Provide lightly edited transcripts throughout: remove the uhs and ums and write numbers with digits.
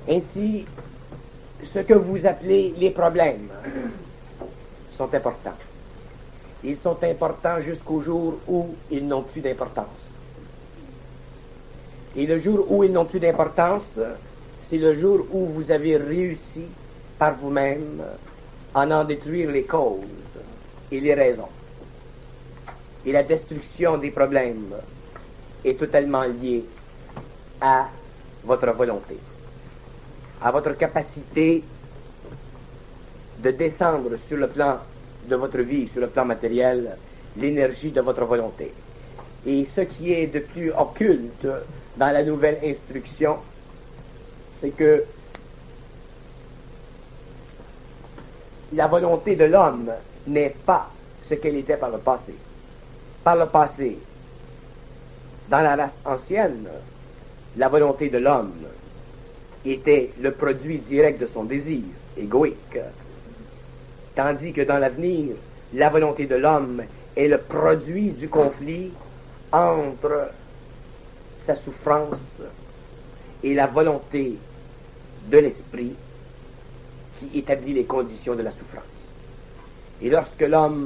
Ainsi, ce que vous appelez les problèmes sont importants. Ils sont importants jusqu'au jour où ils n'ont plus d'importance. Et le jour où ils n'ont plus d'importance, c'est le jour où vous avez réussi par vous-même à en détruire les causes et les raisons. Et la destruction des problèmes est totalement liée à votre volonté, à votre capacité de descendre sur le plan de votre vie, sur le plan matériel, l'énergie de votre volonté. Et ce qui est de plus occulte dans la nouvelle instruction, c'est que la volonté de l'homme n'est pas ce qu'elle était par le passé. Par le passé, dans la race ancienne, la volonté de l'homme était le produit direct de son désir égoïque, tandis que dans l'avenir, la volonté de l'homme est le produit du conflit entre sa souffrance et la volonté de l'esprit qui établit les conditions de la souffrance. Et lorsque l'homme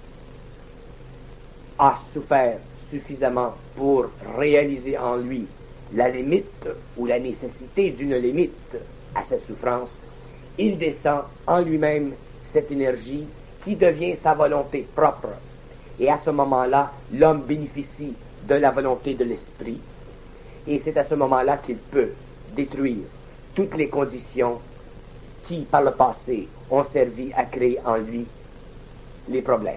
a souffert suffisamment pour réaliser en lui la limite ou la nécessité d'une limite à cette souffrance, il descend en lui-même cette énergie qui devient sa volonté propre. Et à ce moment-là, l'homme bénéficie de la volonté de l'esprit. Et c'est à ce moment-là qu'il peut détruire toutes les conditions qui, par le passé, ont servi à créer en lui les problèmes.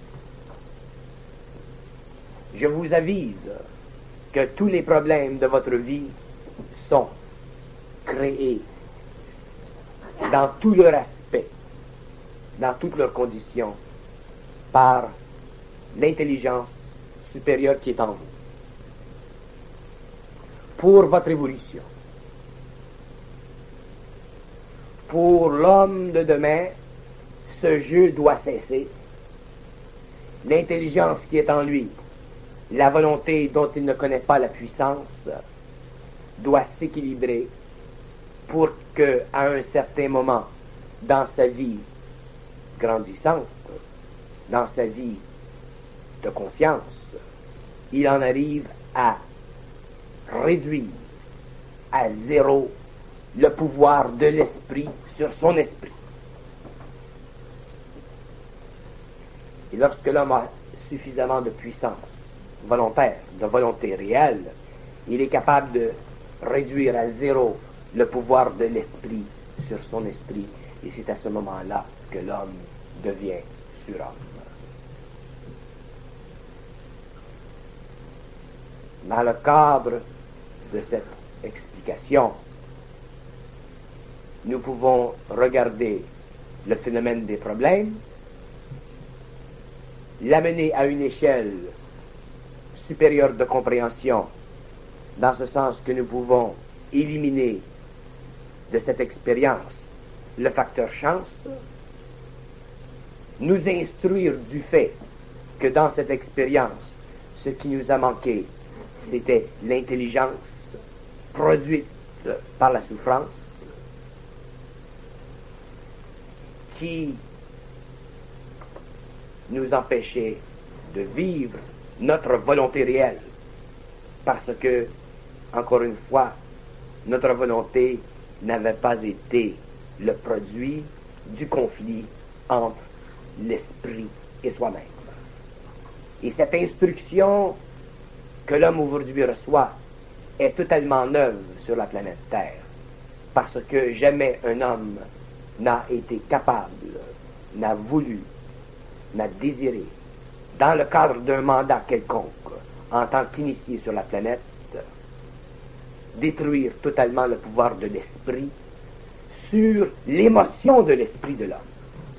Je vous avise que tous les problèmes de votre vie sont créés dans tout leur aspect, dans toutes leurs conditions, par l'intelligence supérieure qui est en vous. Pour votre évolution, pour l'homme de demain, ce jeu doit cesser. L'intelligence qui est en lui, la volonté dont il ne connaît pas la puissance, doit s'équilibrer pour que, à un certain moment dans sa vie grandissante, dans sa vie de conscience, il en arrive à réduire à zéro le pouvoir de l'esprit sur son esprit. Et lorsque l'homme a suffisamment de puissance volontaire, de volonté réelle, il est capable de réduire à zéro le pouvoir de l'esprit sur son esprit, et c'est à ce moment-là que l'homme devient surhomme. Dans le cadre de cette explication, nous pouvons regarder le phénomène des problèmes, l'amener à une échelle supérieure de compréhension, dans ce sens que nous pouvons éliminer de cette expérience le facteur chance, nous instruire du fait que dans cette expérience, ce qui nous a manqué, c'était l'intelligence produite par la souffrance qui nous empêchait de vivre notre volonté réelle, parce que, encore une fois, notre volonté n'avait pas été le produit du conflit entre l'esprit et soi-même. Et cette instruction que l'homme aujourd'hui reçoit est totalement neuve sur la planète Terre, parce que jamais un homme n'a été capable, n'a voulu, n'a désiré, dans le cadre d'un mandat quelconque, en tant qu'initié sur la planète, détruire totalement le pouvoir de l'esprit sur l'émotion de l'esprit de l'homme.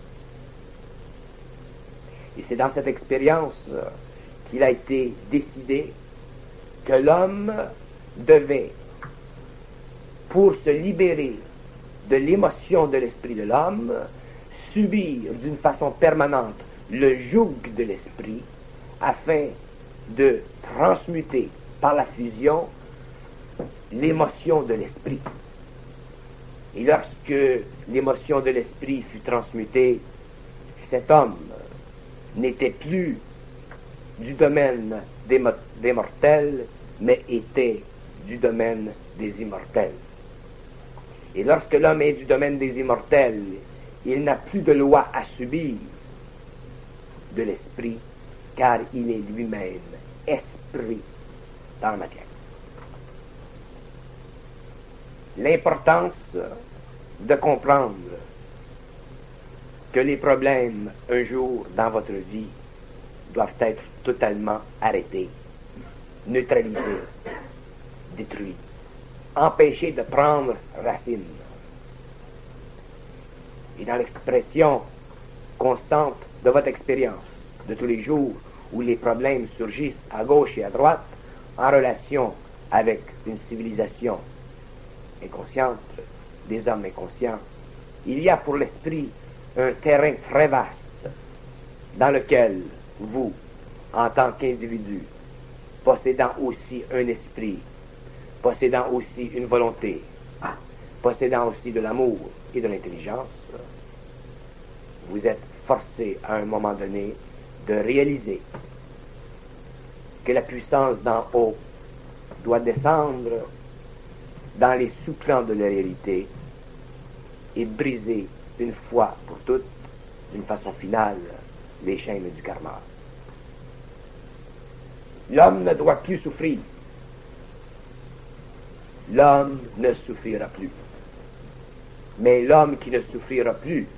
Et c'est dans cette expérience qu'il a été décidé que l'homme devait, pour se libérer de l'émotion de l'esprit de l'homme, subir d'une façon permanente le joug de l'esprit afin de transmuter par la fusion l'émotion de l'esprit. Et lorsque l'émotion de l'esprit fut transmutée, cet homme n'était plus du domaine des mortels, mais était du domaine des immortels. Et lorsque l'homme est du domaine des immortels, il n'a plus de loi à subir de l'esprit, car il est lui-même esprit dans la matière. L'importance de comprendre que les problèmes, un jour dans votre vie, doivent être totalement arrêtés, neutralisés, détruits, empêchés de prendre racine. Et dans l'expression constante de votre expérience de tous les jours, où les problèmes surgissent à gauche et à droite, en relation avec une civilisation inconsciente, des hommes inconscients, il y a pour l'esprit un terrain très vaste dans lequel vous, en tant qu'individu, possédant aussi un esprit, possédant aussi une volonté, possédant aussi de l'amour et de l'intelligence, vous êtes forcé à un moment donné de réaliser que la puissance d'en haut doit descendre dans les sous-plans de la réalité et briser une fois pour toutes, d'une façon finale, les chaînes du karma. L'homme ne doit plus souffrir. L'homme ne souffrira plus. Mais l'homme qui ne souffrira plus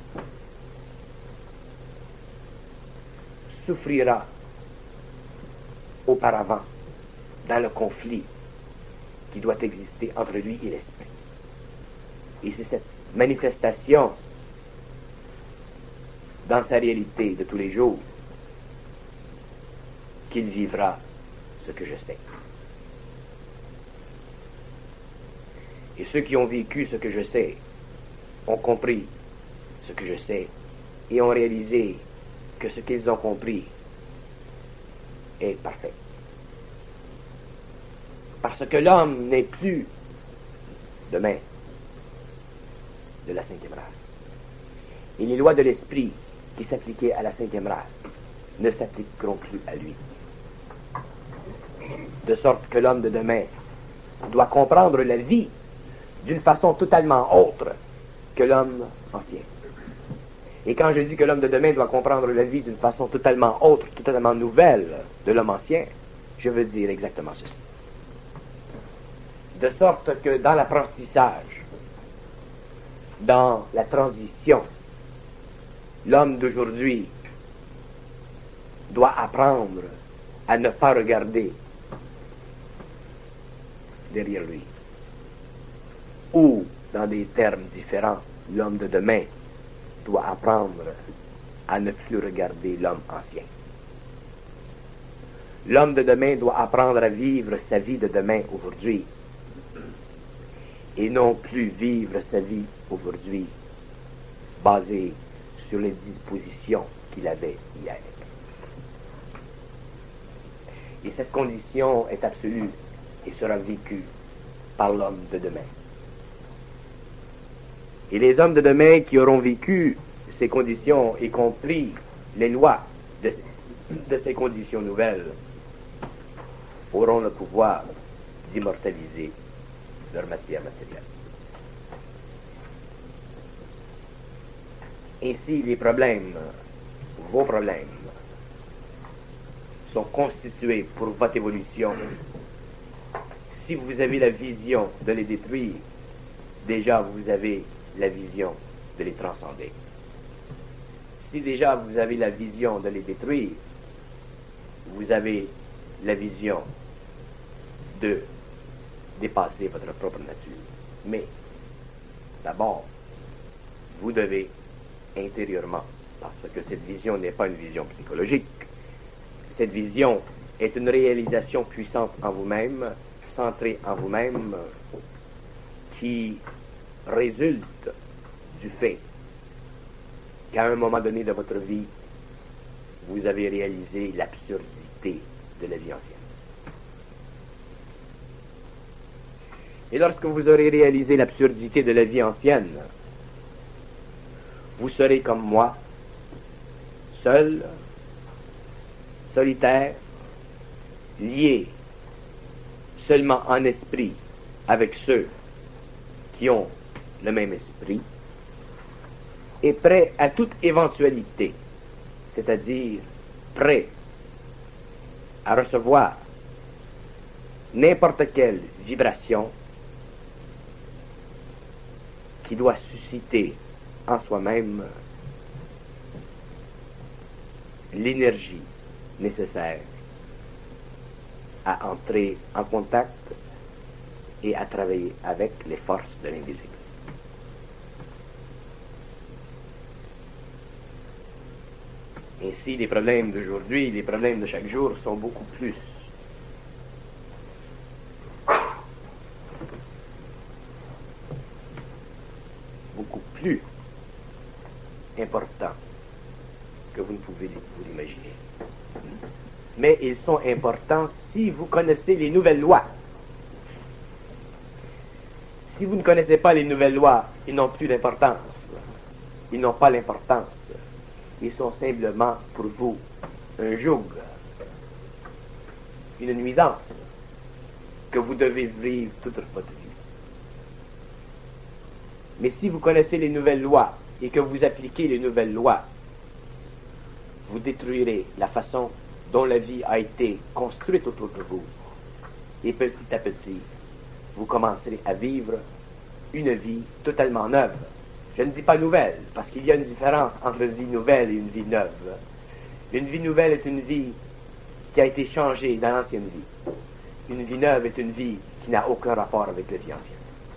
souffrira auparavant dans le conflit qui doit exister entre lui et l'esprit. Et c'est cette manifestation dans sa réalité de tous les jours qu'il vivra ce que je sais. Et ceux qui ont vécu ce que je sais ont compris ce que je sais et ont réalisé que ce qu'ils ont compris est parfait. Parce que l'homme n'est plus demain de la cinquième race. Et les lois de l'esprit qui s'appliquaient à la cinquième race ne s'appliqueront plus à lui. De sorte que l'homme de demain doit comprendre la vie d'une façon totalement autre que l'homme ancien. Et quand je dis que l'homme de demain doit comprendre la vie d'une façon totalement autre, totalement nouvelle de l'homme ancien, je veux dire exactement ceci. De sorte que dans l'apprentissage, dans la transition, l'homme d'aujourd'hui doit apprendre à ne pas regarder derrière lui. Ou, dans des termes différents, l'homme de demain doit apprendre à ne plus regarder l'homme ancien. L'homme de demain doit apprendre à vivre sa vie de demain aujourd'hui et non plus vivre sa vie aujourd'hui basée sur les dispositions qu'il avait hier. Et cette condition est absolue et sera vécue par l'homme de demain. Et les hommes de demain qui auront vécu ces conditions et compris les lois de ces conditions nouvelles auront le pouvoir d'immortaliser leur matière matérielle. Ainsi, les problèmes, vos problèmes, sont constitués pour votre évolution. Si vous avez la vision de les détruire, déjà vous avez la vision de les transcender. Si déjà vous avez la vision de les détruire, vous avez la vision de dépasser votre propre nature. Mais, d'abord, vous devez intérieurement, parce que cette vision n'est pas une vision psychologique, cette vision est une réalisation puissante en vous-même, centrée en vous-même, qui résulte du fait qu'à un moment donné de votre vie, vous avez réalisé l'absurdité de la vie ancienne. Et lorsque vous aurez réalisé l'absurdité de la vie ancienne, vous serez comme moi, seul, solitaire, lié seulement en esprit avec ceux qui ont le même esprit, et prêt à toute éventualité, c'est-à-dire prêt à recevoir n'importe quelle vibration qui doit susciter en soi-même l'énergie nécessaire à entrer en contact et à travailler avec les forces de l'invisible. Ainsi, les problèmes d'aujourd'hui, les problèmes de chaque jour sont beaucoup plus importants que vous ne pouvez vous l'imaginer. Mais ils sont importants si vous connaissez les nouvelles lois. Si vous ne connaissez pas les nouvelles lois, ils n'ont plus d'importance. Ils n'ont pas l'importance. Ils sont simplement pour vous un joug, une nuisance que vous devez vivre toute votre vie. Mais si vous connaissez les nouvelles lois et que vous appliquez les nouvelles lois, vous détruirez la façon dont la vie a été construite autour de vous. Et petit à petit, vous commencerez à vivre une vie totalement neuve. Je ne dis pas nouvelle, parce qu'il y a une différence entre une vie nouvelle et une vie neuve. Une vie nouvelle est une vie qui a été changée dans l'ancienne vie. Une vie neuve est une vie qui n'a aucun rapport avec la vie ancienne.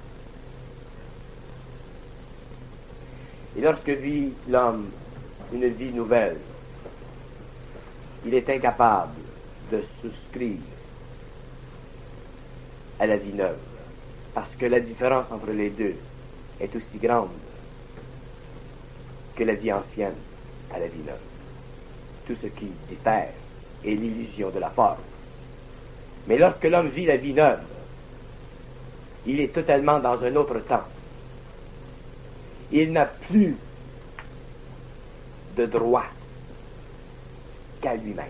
Et lorsque vit l'homme une vie nouvelle, il est incapable de souscrire à la vie neuve, parce que la différence entre les deux est aussi grande que la vie ancienne à la vie neuve. Tout ce qui diffère est l'illusion de la forme. Mais lorsque l'homme vit la vie neuve, il est totalement dans un autre temps. Il n'a plus de droit qu'à lui-même.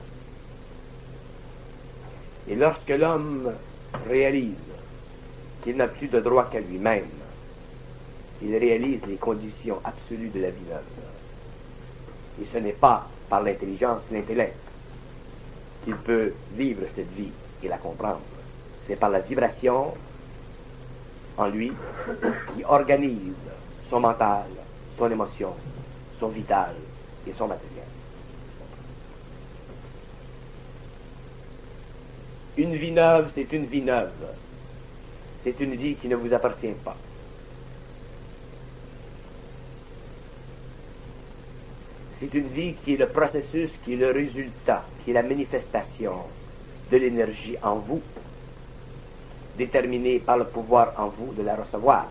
Et lorsque l'homme réalise qu'il n'a plus de droit qu'à lui-même, il réalise les conditions absolues de la vie neuve. Et ce n'est pas par l'intelligence et l'intellect qu'il peut vivre cette vie et la comprendre. C'est par la vibration en lui qui organise son mental, son émotion, son vital et son matériel. Une vie neuve, c'est une vie neuve. C'est une vie qui ne vous appartient pas. C'est une vie qui est le processus, qui est le résultat, qui est la manifestation de l'énergie en vous, déterminée par le pouvoir en vous de la recevoir.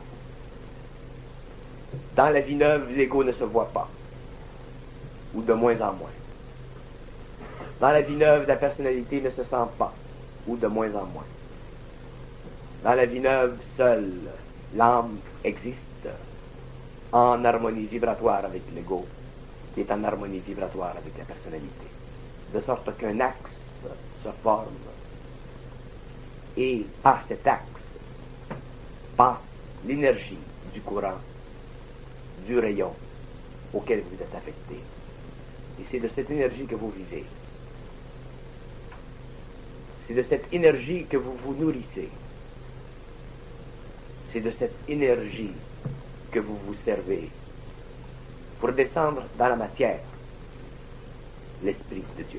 Dans la vie neuve, l'ego ne se voit pas, ou de moins en moins. Dans la vie neuve, la personnalité ne se sent pas, ou de moins en moins. Dans la vie neuve, seule l'âme existe en harmonie vibratoire avec l'ego, qui est en harmonie vibratoire avec la personnalité, de sorte qu'un axe se forme, et par cet axe passe l'énergie du courant, du rayon auquel vous êtes affecté. Et c'est de cette énergie que vous vivez. C'est de cette énergie que vous vous nourrissez. C'est de cette énergie que vous vous servez pour descendre dans la matière l'Esprit de Dieu.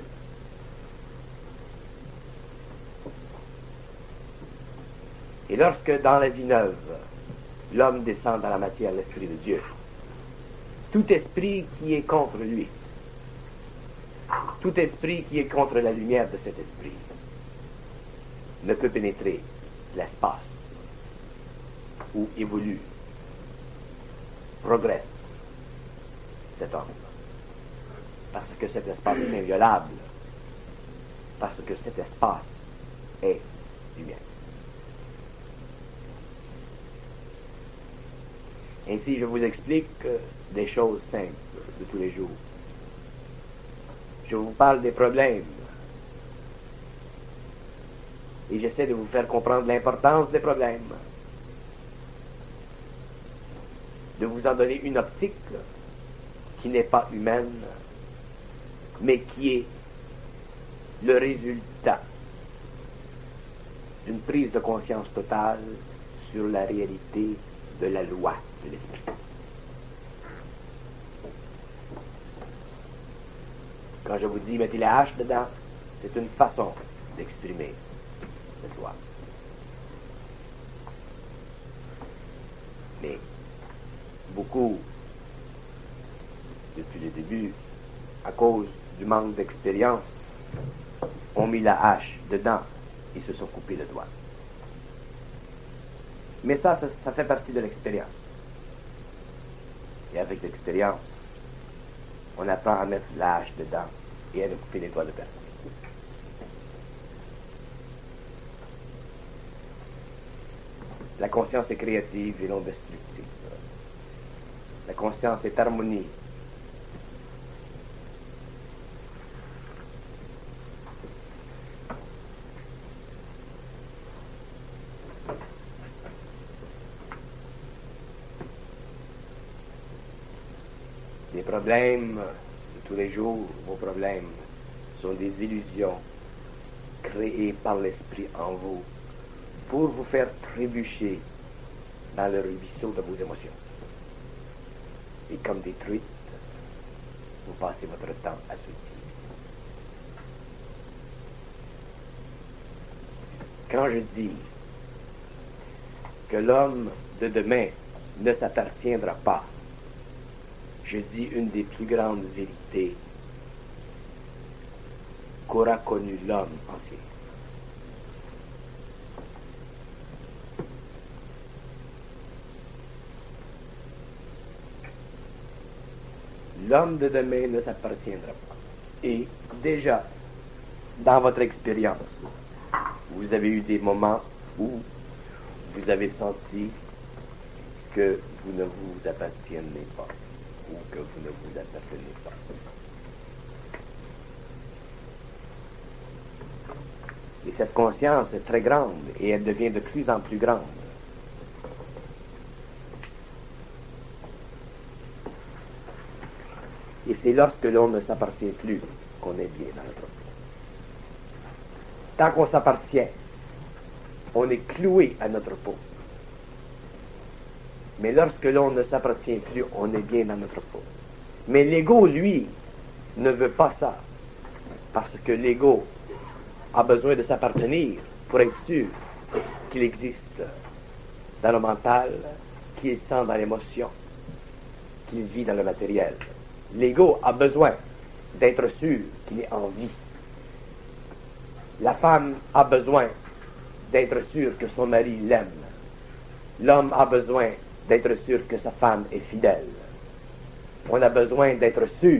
Et lorsque dans la vie neuve, l'homme descend dans la matière l'Esprit de Dieu, tout esprit qui est contre lui, tout esprit qui est contre la lumière de cet esprit, ne peut pénétrer l'espace où évolue, progresse cet homme. Parce que cet espace est inviolable, parce que cet espace est lumière. Ainsi, je vous explique des choses simples de tous les jours. Je vous parle des problèmes. Et j'essaie de vous faire comprendre l'importance des problèmes. De vous en donner une optique qui n'est pas humaine, mais qui est le résultat d'une prise de conscience totale sur la réalité de la loi de l'esprit. Quand je vous dis mettez la hache dedans, c'est une façon d'exprimer cette loi. Mais beaucoup, depuis le début, à cause du manque d'expérience, ont mis la hache dedans et se sont coupés le doigt. Mais ça fait partie de l'expérience. Et avec l'expérience, on apprend à mettre la hache dedans et à ne couper les doigts de personne. La conscience est créative et non destructive. La conscience est harmonie. Les problèmes de tous les jours, vos problèmes, sont des illusions créées par l'esprit en vous pour vous faire trébucher dans le ruisseau de vos émotions. Et comme des truites, vous passez votre temps à soutir. Quand je dis que l'homme de demain ne s'appartiendra pas, je dis une des plus grandes vérités qu'aura connu l'homme ancien. L'homme de demain ne s'appartiendra pas. Et déjà, dans votre expérience, vous avez eu des moments où vous avez senti que vous ne vous appartenez pas, ou que vous ne vous appartenez pas. Et cette conscience est très grande, et elle devient de plus en plus grande. Et c'est lorsque l'on ne s'appartient plus qu'on est bien dans notre vie. Tant qu'on s'appartient, on est cloué à notre peau. Mais lorsque l'on ne s'appartient plus, on est bien dans notre peau. Mais l'ego, lui, ne veut pas ça. Parce que l'ego a besoin de s'appartenir pour être sûr qu'il existe dans le mental, qu'il sent dans l'émotion, qu'il vit dans le matériel. L'ego a besoin d'être sûr qu'il est en vie. La femme a besoin d'être sûre que son mari l'aime. L'homme a besoin d'être sûr que sa femme est fidèle. On a besoin d'être sûr.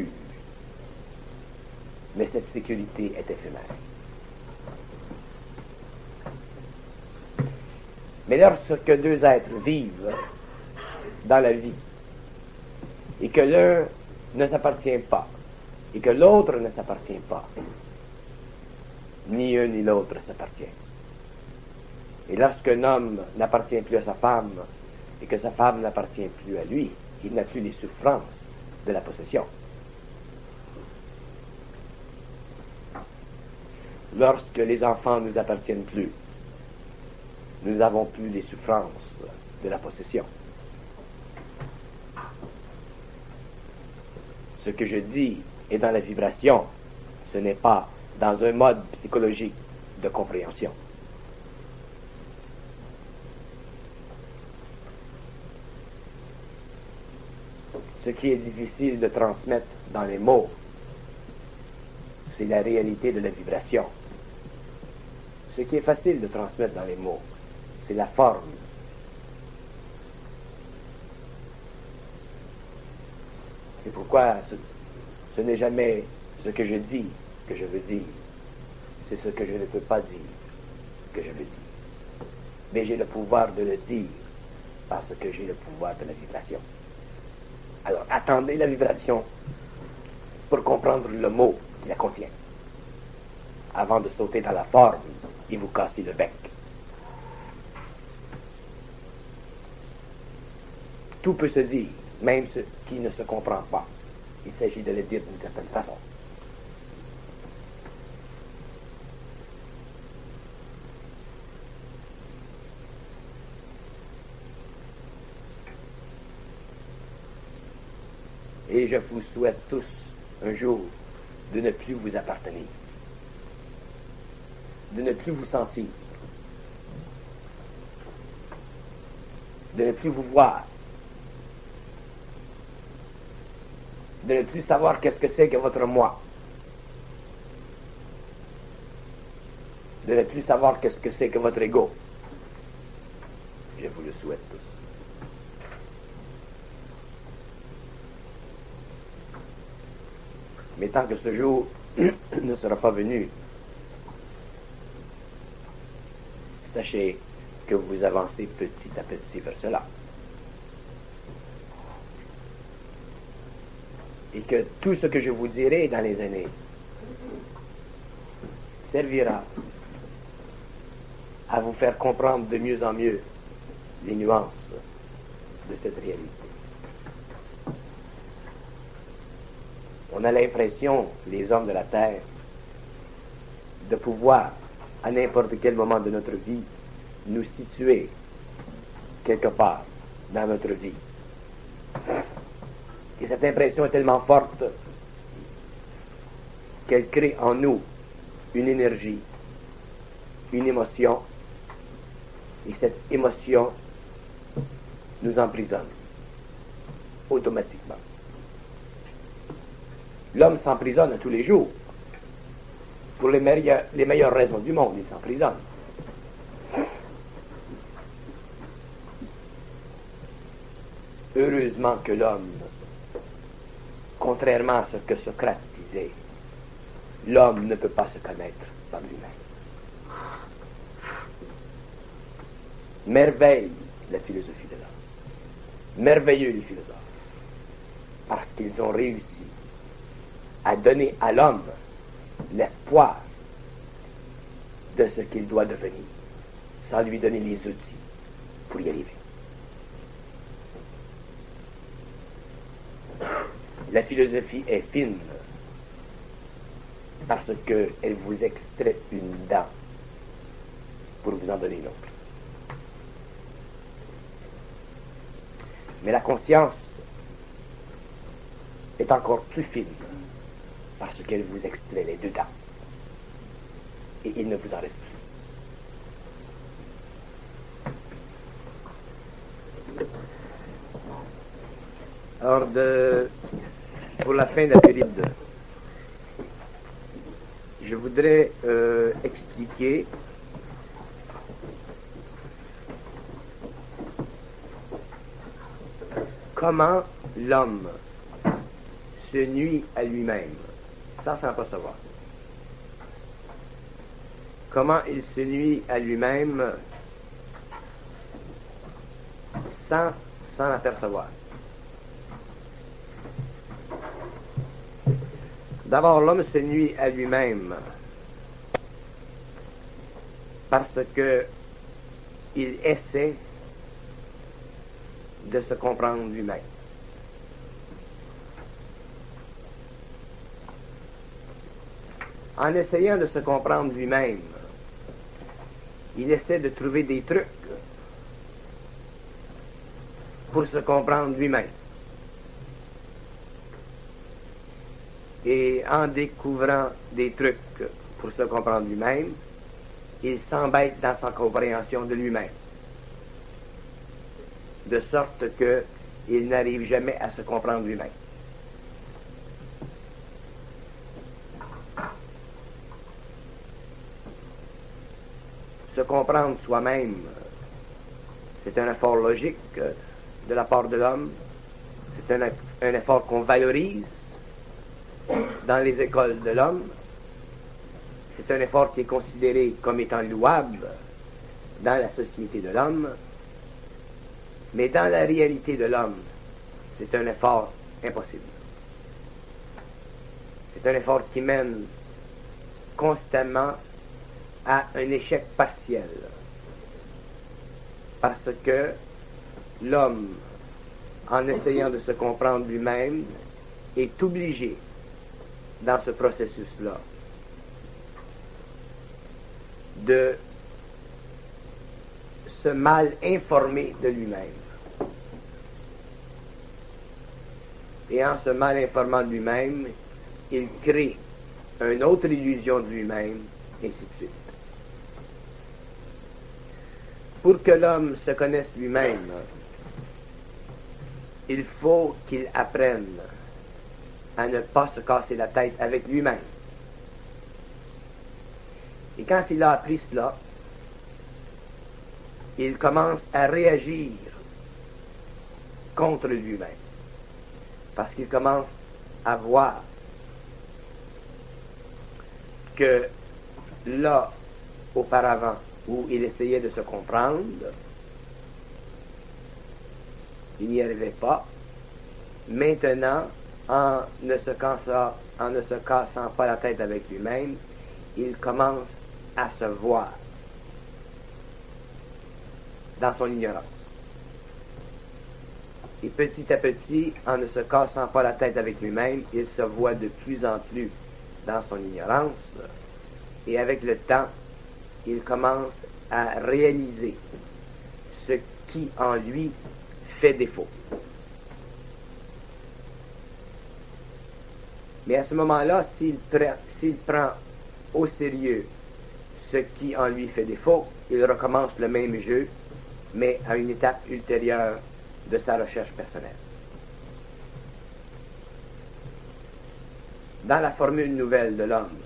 Mais cette sécurité est éphémère. Mais lorsque deux êtres vivent dans la vie, et que l'un ne s'appartient pas, et que l'autre ne s'appartient pas, ni un ni l'autre s'appartient. Et lorsqu'un homme n'appartient plus à sa femme, et que sa femme n'appartient plus à lui, il n'a plus les souffrances de la possession. Lorsque les enfants ne nous appartiennent plus, nous n'avons plus les souffrances de la possession. Ce que je dis est dans la vibration, ce n'est pas dans un mode psychologique de compréhension. Ce qui est difficile de transmettre dans les mots, c'est la réalité de la vibration. Ce qui est facile de transmettre dans les mots, c'est la forme. C'est pourquoi ce n'est jamais ce que je dis que je veux dire. C'est ce que je ne peux pas dire que je veux dire. Mais j'ai le pouvoir de le dire parce que j'ai le pouvoir de la vibration. Alors attendez la vibration pour comprendre le mot qui la contient, avant de sauter dans la forme et vous casser le bec. Tout peut se dire, même ce qui ne se comprend pas. Il s'agit de le dire d'une certaine façon. Et je vous souhaite tous un jour de ne plus vous appartenir, de ne plus vous sentir, de ne plus vous voir, de ne plus savoir qu'est-ce que c'est que votre moi, de ne plus savoir qu'est-ce que c'est que votre ego. Je vous le souhaite tous. Mais tant que ce jour ne sera pas venu, sachez que vous avancez petit à petit vers cela. Et que tout ce que je vous dirai dans les années servira à vous faire comprendre de mieux en mieux les nuances de cette réalité. On a l'impression, les hommes de la Terre, de pouvoir, à n'importe quel moment de notre vie, nous situer quelque part dans notre vie. Et cette impression est tellement forte qu'elle crée en nous une énergie, une émotion, et cette émotion nous emprisonne automatiquement. L'homme s'emprisonne tous les jours. Pour les meilleures raisons du monde, il s'emprisonne. Heureusement que l'homme, contrairement à ce que Socrate disait, l'homme ne peut pas se connaître par lui-même. Merveille la philosophie de l'homme. Merveilleux les philosophes. Parce qu'ils ont réussi à donner à l'homme l'espoir de ce qu'il doit devenir, sans lui donner les outils pour y arriver. La philosophie est fine parce qu'elle vous extrait une dent pour vous en donner une autre. Mais la conscience est encore plus fine parce qu'elle vous extrait les deux dents et il ne vous en reste plus. Alors, pour la fin de la période, je voudrais expliquer comment l'homme se nuit à lui-même sans s'en apercevoir. Comment il se nuit à lui-même sans s'en apercevoir. D'abord, l'homme se nuit à lui-même parce que il essaie de se comprendre lui-même. En essayant de se comprendre lui-même, il essaie de trouver des trucs pour se comprendre lui-même. Et en découvrant des trucs pour se comprendre lui-même, il s'embête dans sa compréhension de lui-même. De sorte qu'il n'arrive jamais à se comprendre lui-même. Se comprendre soi-même, c'est un effort logique de la part de l'homme. C'est un effort qu'on valorise dans les écoles de l'homme. C'est un effort qui est considéré comme étant louable dans la société de l'homme. Mais dans la réalité de l'homme, c'est un effort impossible. C'est un effort qui mène constamment à un échec partiel. Parce que l'homme, en essayant de se comprendre lui-même, est obligé, dans ce processus-là, de se mal informer de lui-même. Et en se mal informant de lui-même, il crée une autre illusion de lui-même, et ainsi de suite. Pour que l'homme se connaisse lui-même, il faut qu'il apprenne à ne pas se casser la tête avec lui-même. Et quand il a appris cela, il commence à réagir contre lui-même. Parce qu'il commence à voir que là, auparavant, où il essayait de se comprendre, il n'y arrivait pas. Maintenant, en ne se cassant pas la tête avec lui-même, il commence à se voir dans son ignorance. Et petit à petit, en ne se cassant pas la tête avec lui-même, il se voit de plus en plus dans son ignorance, et avec le temps, il commence à réaliser ce qui en lui fait défaut. Mais à ce moment-là, s'il prend au sérieux ce qui en lui fait défaut, il recommence le même jeu, mais à une étape ultérieure de sa recherche personnelle. Dans la formule nouvelle de l'homme,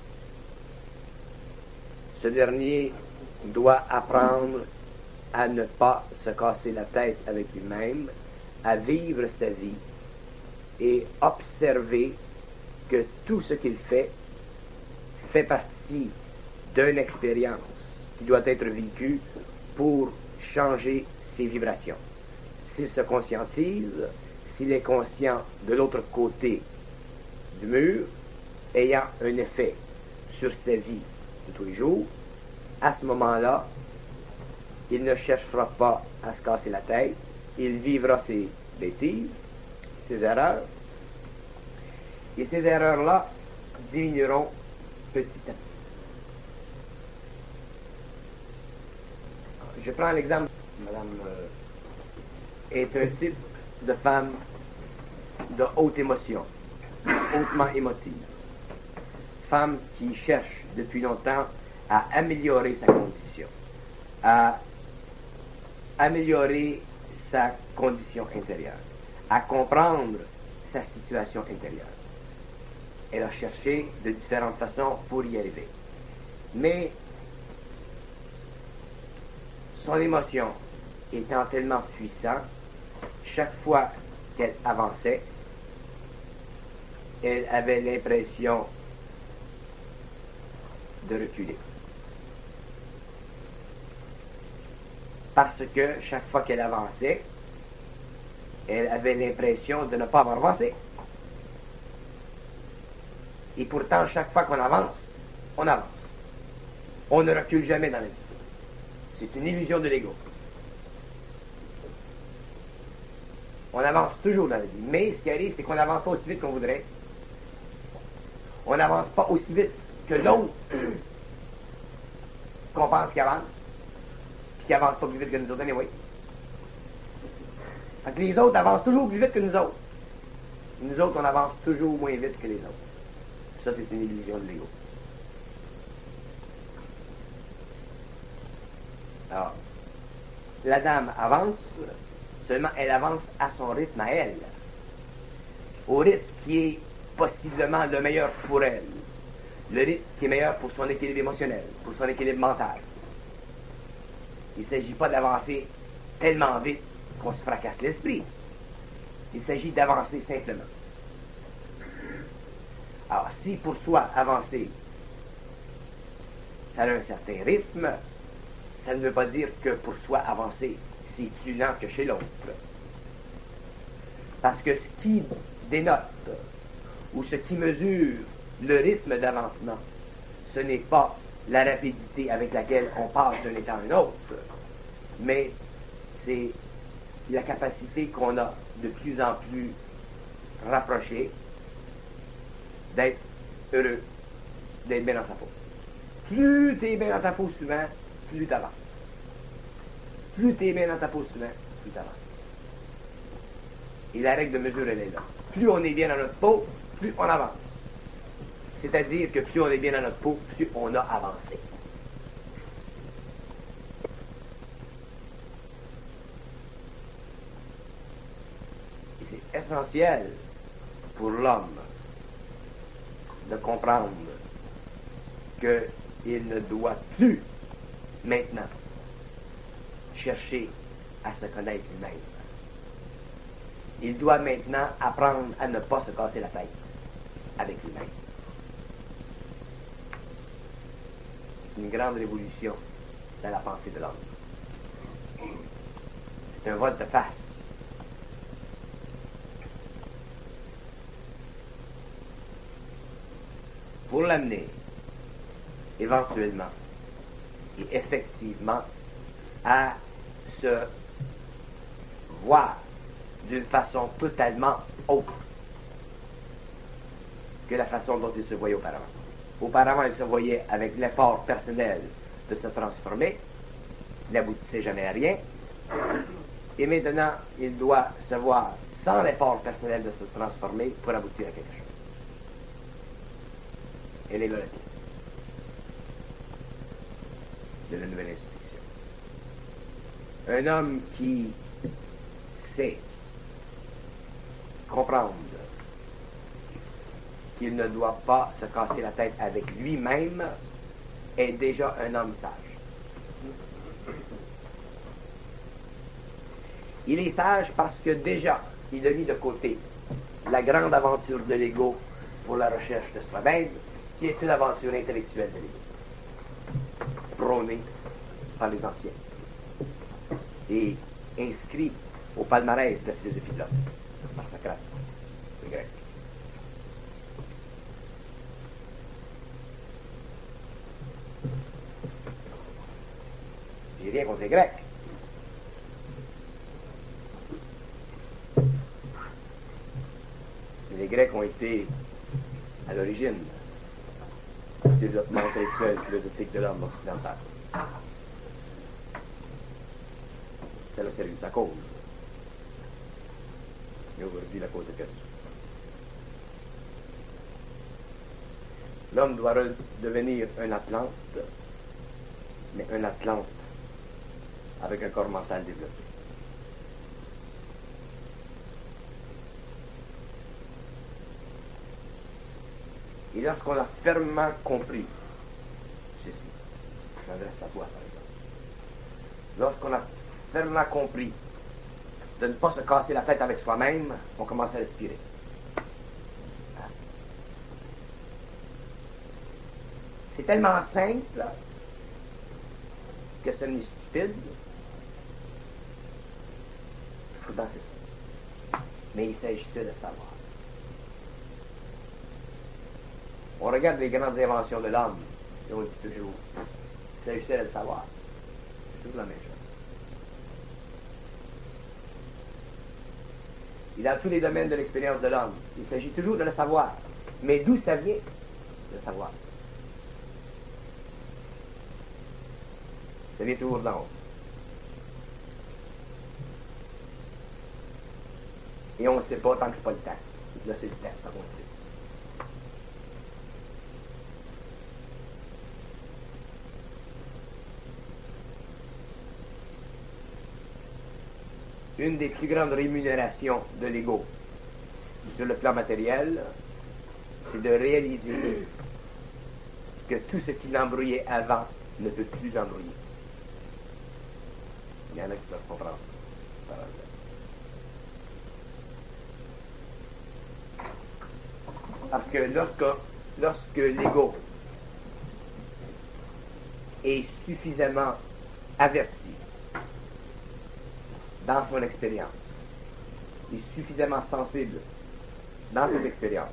ce dernier doit apprendre à ne pas se casser la tête avec lui-même, à vivre sa vie et observer que tout ce qu'il fait partie d'une expérience qui doit être vécue pour changer ses vibrations. S'il se conscientise, s'il est conscient de l'autre côté du mur, ayant un effet sur sa vie de tous les jours, à ce moment-là, il ne cherchera pas à se casser la tête, il vivra ses bêtises, ses erreurs, et ces erreurs-là diminueront petit à petit. Je prends l'exemple, madame est un type de femme de haute émotion, hautement émotive. Femme qui cherche depuis longtemps à améliorer sa condition, à améliorer sa condition intérieure, à comprendre sa situation intérieure. Elle a cherché de différentes façons pour y arriver. Mais son émotion étant tellement puissante, chaque fois qu'elle avançait, elle avait l'impression de reculer. Parce que chaque fois qu'elle avançait, elle avait l'impression de ne pas avoir avancé. Et pourtant, chaque fois qu'on avance, on avance. On ne recule jamais dans la vie. C'est une illusion de l'ego. On avance toujours dans la vie. Mais ce qui arrive, c'est qu'on n'avance pas aussi vite qu'on voudrait. On n'avance pas aussi vite que l'autre qu'on pense qu'il avance, puis qui avance pas plus vite que nous autres, anyway. Donc les autres avancent toujours plus vite que nous autres. Nous autres, on avance toujours moins vite que les autres. Ça, c'est une illusion de l'ego. Alors, la dame avance, seulement elle avance à son rythme à elle. Au rythme qui est possiblement le meilleur pour elle. Le rythme qui est meilleur pour son équilibre émotionnel, pour son équilibre mental. Il ne s'agit pas d'avancer tellement vite qu'on se fracasse l'esprit. Il s'agit d'avancer simplement. Alors, si pour soi avancer, ça a un certain rythme, ça ne veut pas dire que pour soi avancer, aussi plus lent que chez l'autre. Parce que ce qui dénote ou ce qui mesure le rythme d'avancement, ce n'est pas la rapidité avec laquelle on passe d'un état à un autre, mais c'est la capacité qu'on a de plus en plus rapprochée d'être heureux, d'être bien dans sa peau. Plus tu es bien dans ta peau souvent, plus tu avances. Plus tu es bien dans ta peau souvent, plus tu avances. Et la règle de mesure, elle est là. Plus on est bien dans notre peau, plus on avance. C'est-à-dire que plus on est bien dans notre peau, plus on a avancé. Et c'est essentiel pour l'homme de comprendre qu'il ne doit plus maintenant chercher à se connaître lui-même. Il doit maintenant apprendre à ne pas se casser la tête avec lui-même. C'est une grande révolution dans la pensée de l'homme. C'est un vote de face. Pour l'amener éventuellement et effectivement à se voir d'une façon totalement autre que la façon dont il se voyait auparavant. Auparavant, il se voyait avec l'effort personnel de se transformer, il n'aboutissait jamais à rien, et maintenant, il doit se voir sans l'effort personnel de se transformer pour aboutir à quelque chose. Elle est là la clé de la nouvelle instruction. Un homme qui sait comprendre qu'il ne doit pas se casser la tête avec lui-même est déjà un homme sage. Il est sage parce que déjà, il a mis de côté la grande aventure de l'ego pour la recherche de soi-même, qui est une aventure intellectuelle de l'ego, prônée par les anciens et inscrit au palmarès de la philosophie de l'homme par Socrate, le grec. J'ai rien contre les Grecs. Mais les Grecs ont été à l'origine du développement intellectuel philosophique de l'homme occidental. C'est le service de la cause. Et aujourd'hui, la cause est perdue. L'homme doit devenir un Atlante, mais un Atlante avec un corps mental développé. Et lorsqu'on a fermement compris ceci, je m'adresse à toi par exemple, lorsqu'on a fermement compris de ne pas se casser la tête avec soi-même, on commence à respirer. C'est tellement simple que ce n'est stupide. Pourtant, c'est ça. Mais il s'agissait de savoir. On regarde les grandes inventions de l'homme et on dit toujours, il s'agissait de le savoir. C'est toujours la même chose. Et dans tous les domaines de l'expérience de l'homme, il s'agit toujours de le savoir. Mais d'où ça vient, le savoir? Ça vient toujours d'en haut. Et on ne sait pas tant que c'est pas le temps. Là, c'est le temps, ça continue. Une des plus grandes rémunérations de l'ego sur le plan matériel, c'est de réaliser que tout ce qui l'embrouillait avant ne peut plus l'embrouiller. Il y en a qui peuvent comprendre. Parce que lorsque l'ego est suffisamment averti dans son expérience. Il est suffisamment sensible dans cette expérience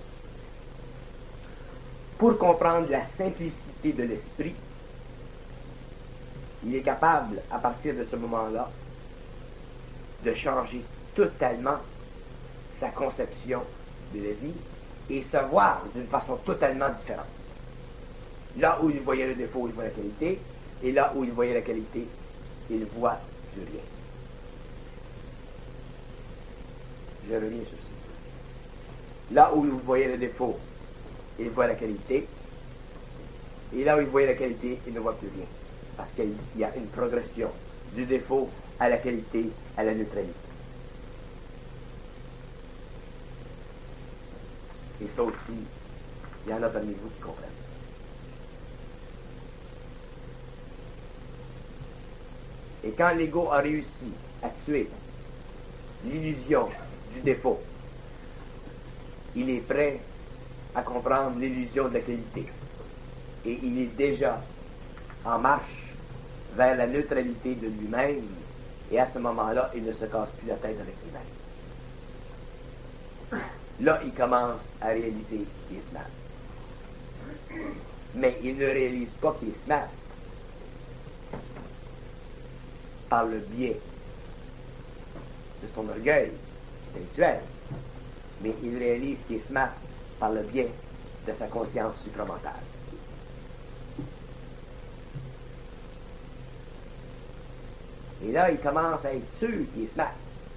pour comprendre la simplicité de l'esprit. Il est capable, à partir de ce moment-là, de changer totalement sa conception de la vie et se voir d'une façon totalement différente. Là où il voyait le défaut, il voit la qualité, et là où il voyait la qualité, il voit plus rien. Je reviens sur ça. Là où il voyait le défaut, il voit la qualité, et là où il voyait la qualité, il ne voit plus rien. Parce qu'il y a une progression du défaut à la qualité, à la neutralité. Et ça aussi, il y en a parmi vous qui comprennent. Et quand l'ego a réussi à tuer l'illusion du défaut, il est prêt à comprendre l'illusion de la qualité. Et il est déjà en marche vers la neutralité de lui-même. Et à ce moment-là, il ne se casse plus la tête avec lui-même. Là, il commence à réaliser qu'il est smart. Mais il ne réalise pas qu'il est smart par le biais de son orgueil spirituel, mais il réalise qu'il est smart par le biais de sa conscience supramentale. Et là, il commence à être sûr qu'il est smart.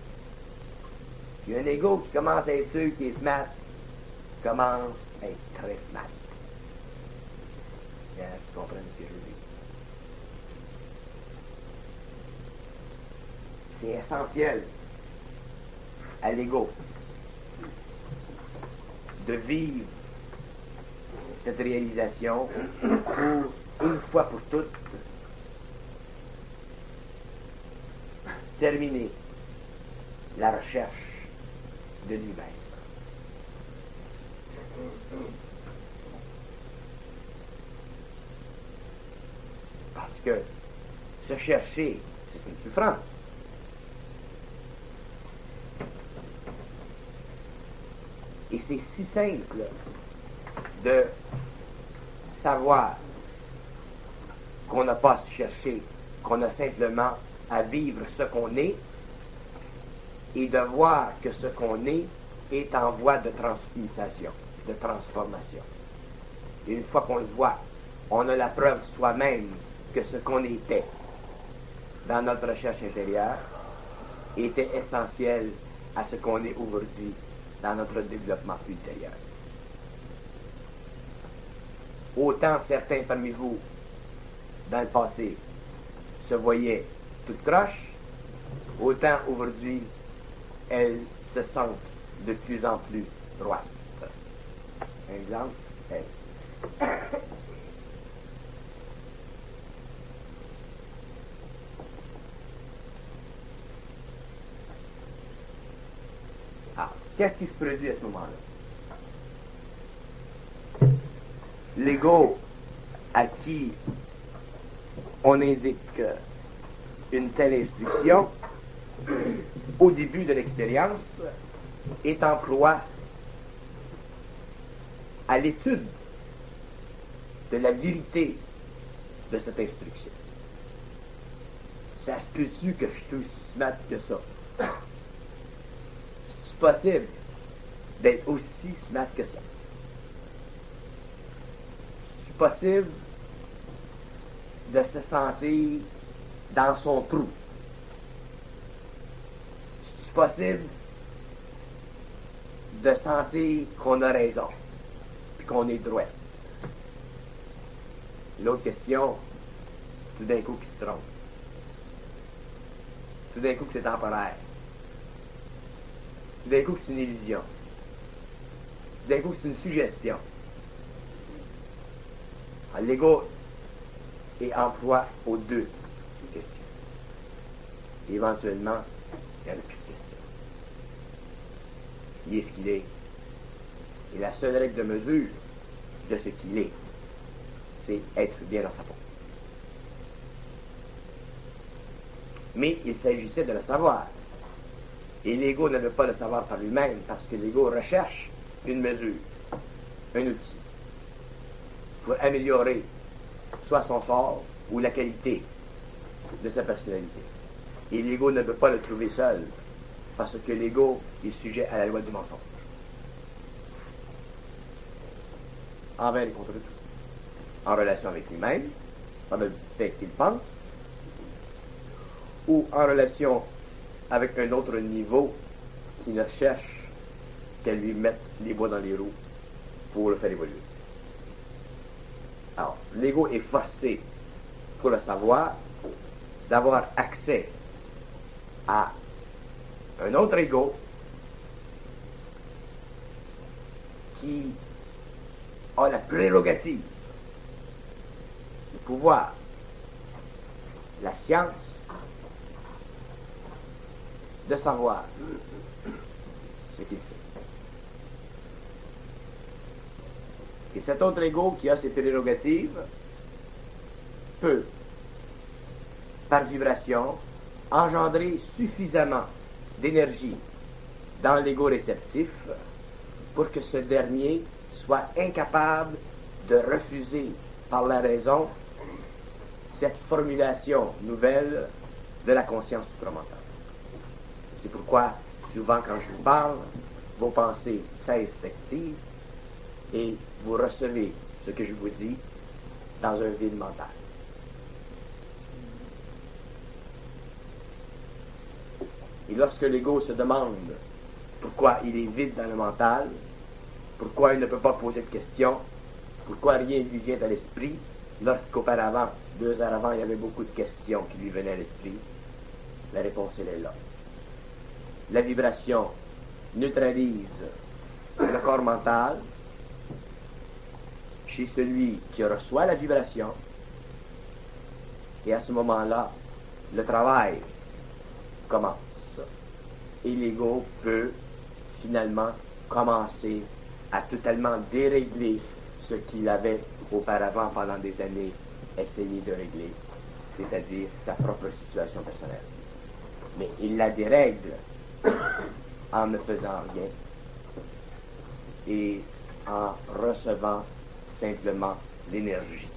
Il y a un ego qui commence à être sûr qu'il est smart, commence à être très smart. Bien, tu comprends ce que je veux dire. C'est essentiel à l'ego de vivre cette réalisation pour, une fois pour toutes, terminer la recherche de lui-même. Parce que se chercher, c'est une souffrance. Et c'est si simple de savoir qu'on n'a pas à se chercher, qu'on a simplement à vivre ce qu'on est et de voir que ce qu'on est en voie de transmutation, de transformation. Et une fois qu'on le voit, on a la preuve soi-même que ce qu'on était dans notre recherche intérieure était essentiel à ce qu'on est aujourd'hui dans notre développement ultérieur. Autant certains parmi vous, dans le passé, se voyaient toutes croches, autant aujourd'hui, elles se sentent de plus en plus droites. Exemple, elle. Ah, qu'est-ce qui se produit à ce moment-là? L'ego à qui on indique une telle instruction au début de l'expérience est en proie à l'étude de la vérité de cette instruction. Ça se peut-tu que je suis aussi smart que ça? C'est possible d'être aussi smart que ça. C'est possible de se sentir dans son trou. C'est possible de sentir qu'on a raison, puis qu'on est droit. L'autre question, tout d'un coup qui se trompe. Tout d'un coup que c'est temporaire. Tout d'un coup que c'est une illusion. Tout d'un coup que c'est une suggestion. Alors, l'ego est en proie aux deux questions. Et éventuellement, il n'y en a plus de questions. Il est ce qu'il est. Et la seule règle de mesure de ce qu'il est, c'est être bien dans sa peau. Mais il s'agissait de le savoir. Et l'ego ne veut pas le savoir par lui-même, parce que l'ego recherche une mesure, un outil, pour améliorer soit son sort ou la qualité de sa personnalité. Et l'ego ne peut pas le trouver seul, parce que l'ego est sujet à la loi du mensonge. Envers et contre tout. En relation avec lui-même, dans le fait qu'il pense, ou en relation avec un autre niveau qui ne cherche qu'à lui mettre les bois dans les roues pour le faire évoluer. Alors, l'ego est forcé, pour le savoir, d'avoir accès à un autre ego qui a la prérogative, le pouvoir, la science de savoir ce qu'il sait. Et cet autre ego qui a ces prérogatives peut, par vibration, engendrer suffisamment d'énergie dans l'ego réceptif pour que ce dernier soit incapable de refuser par la raison cette formulation nouvelle de la conscience supramentale. C'est pourquoi, souvent quand je vous parle, vos pensées cessent d'active et vous recevez ce que je vous dis dans un vide mental. Et lorsque l'ego se demande pourquoi il est vide dans le mental, pourquoi il ne peut pas poser de questions, pourquoi rien ne lui vient à l'esprit, lorsqu'auparavant, 2 heures avant, il y avait beaucoup de questions qui lui venaient à l'esprit, la réponse elle est là. La vibration neutralise le corps mental chez celui qui reçoit la vibration, et à ce moment-là, le travail commence. Et l'ego peut finalement commencer à totalement dérégler ce qu'il avait auparavant pendant des années essayé de régler, c'est-à-dire sa propre situation personnelle. Mais il la dérègle en ne faisant rien et en recevant simplement l'énergie.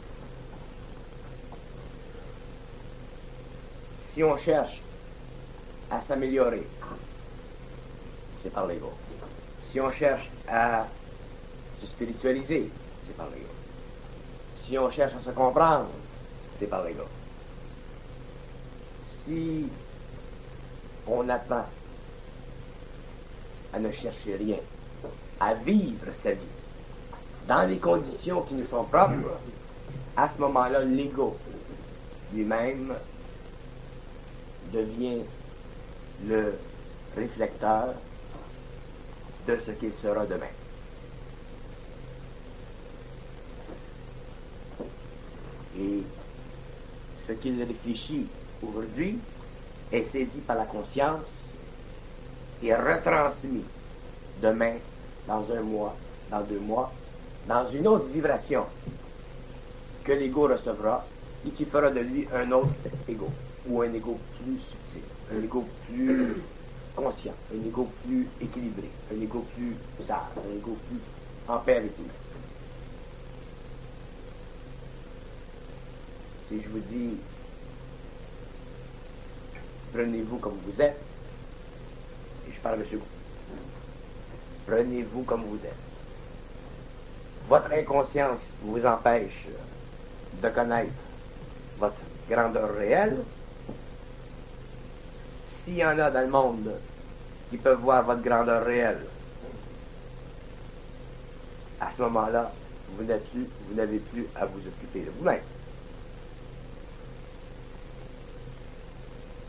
Si on cherche à s'améliorer, c'est par l'ego. Si on cherche à se spiritualiser, c'est par l'ego. Si on cherche à se comprendre, c'est par l'ego. Si on attend à ne chercher rien, à vivre sa vie dans les conditions qui nous sont propres, à ce moment-là, l'ego lui-même devient le réflecteur de ce qu'il sera demain. Et ce qu'il réfléchit aujourd'hui est saisi par la conscience et retransmis demain, dans 1 mois, dans 2 mois, dans une autre vibration que l'ego recevra et qui fera de lui un autre ego, ou un ego plus subtil, un ego plus conscient, un ego plus équilibré, un ego plus sage, un ego plus en paix avec lui. Si je vous dis, prenez-vous comme vous êtes, et je parle à M. Gou, prenez-vous comme vous êtes. Votre inconscience vous empêche de connaître votre grandeur réelle. S'il y en a dans le monde qui peuvent voir votre grandeur réelle, à ce moment-là, vous n'avez plus à vous occuper de vous-même.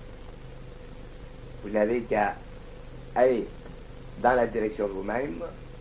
Vous n'avez qu'à aller dans la direction de vous-même